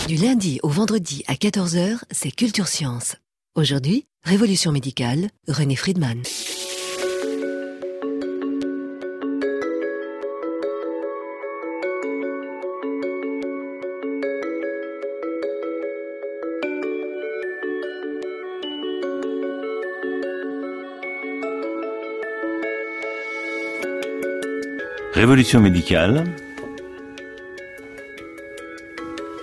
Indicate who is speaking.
Speaker 1: Du lundi au vendredi à 14h, c'est Culture Science. Aujourd'hui, Révolution médicale, René Friedman.
Speaker 2: Révolution médicale,